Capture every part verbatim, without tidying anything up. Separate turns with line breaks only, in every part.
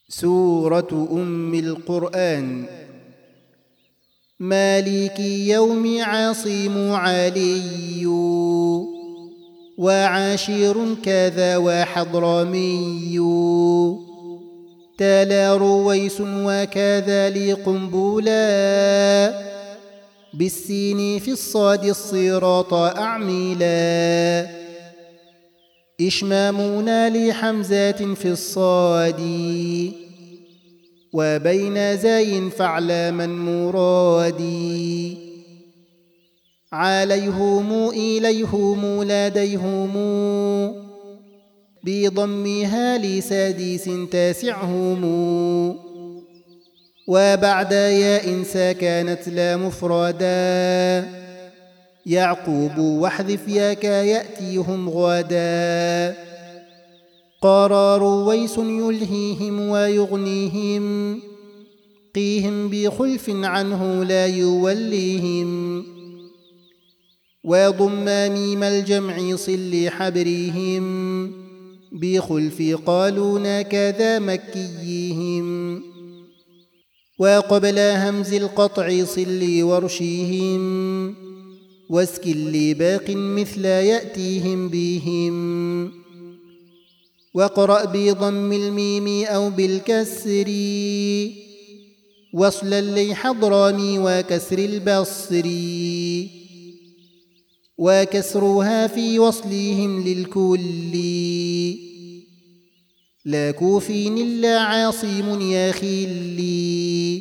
سورة أم القرآن. مالك يوم عاصم علي وعاشر كذا وحضرمي تلا رويس وكذا لقنبلا بالسين في الصاد الصراط أعملا إشمامنا لحمزات في الصاد وبين زاي فعلاما مرادي عليهم إليهم لديهم بضمها لسادس تاسعهم وبعد ياء سكنت لا مفردا يعقوب واحذف ياك يأتيهم غدا قرار ويس يلهيهم ويغنيهم قيهم بخلف عنه لا يوليهم وضم ميم الجمع صل حبرهم بخلف قالون كذا مكيهم وقبل همز القطع صل ورشيهم واسكن لباق مثل يأتيهم بهم وقرأ بضم الميم أو بالكسر وصلا لحضرمي وكسر البصر وكسرها في وصلهم للكل لا كوفين إلا عاصم يا خلي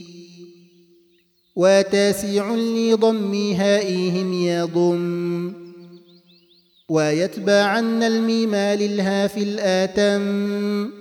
وتاسع لضم هائهم يضم ويتبعن الميم للها في الآتم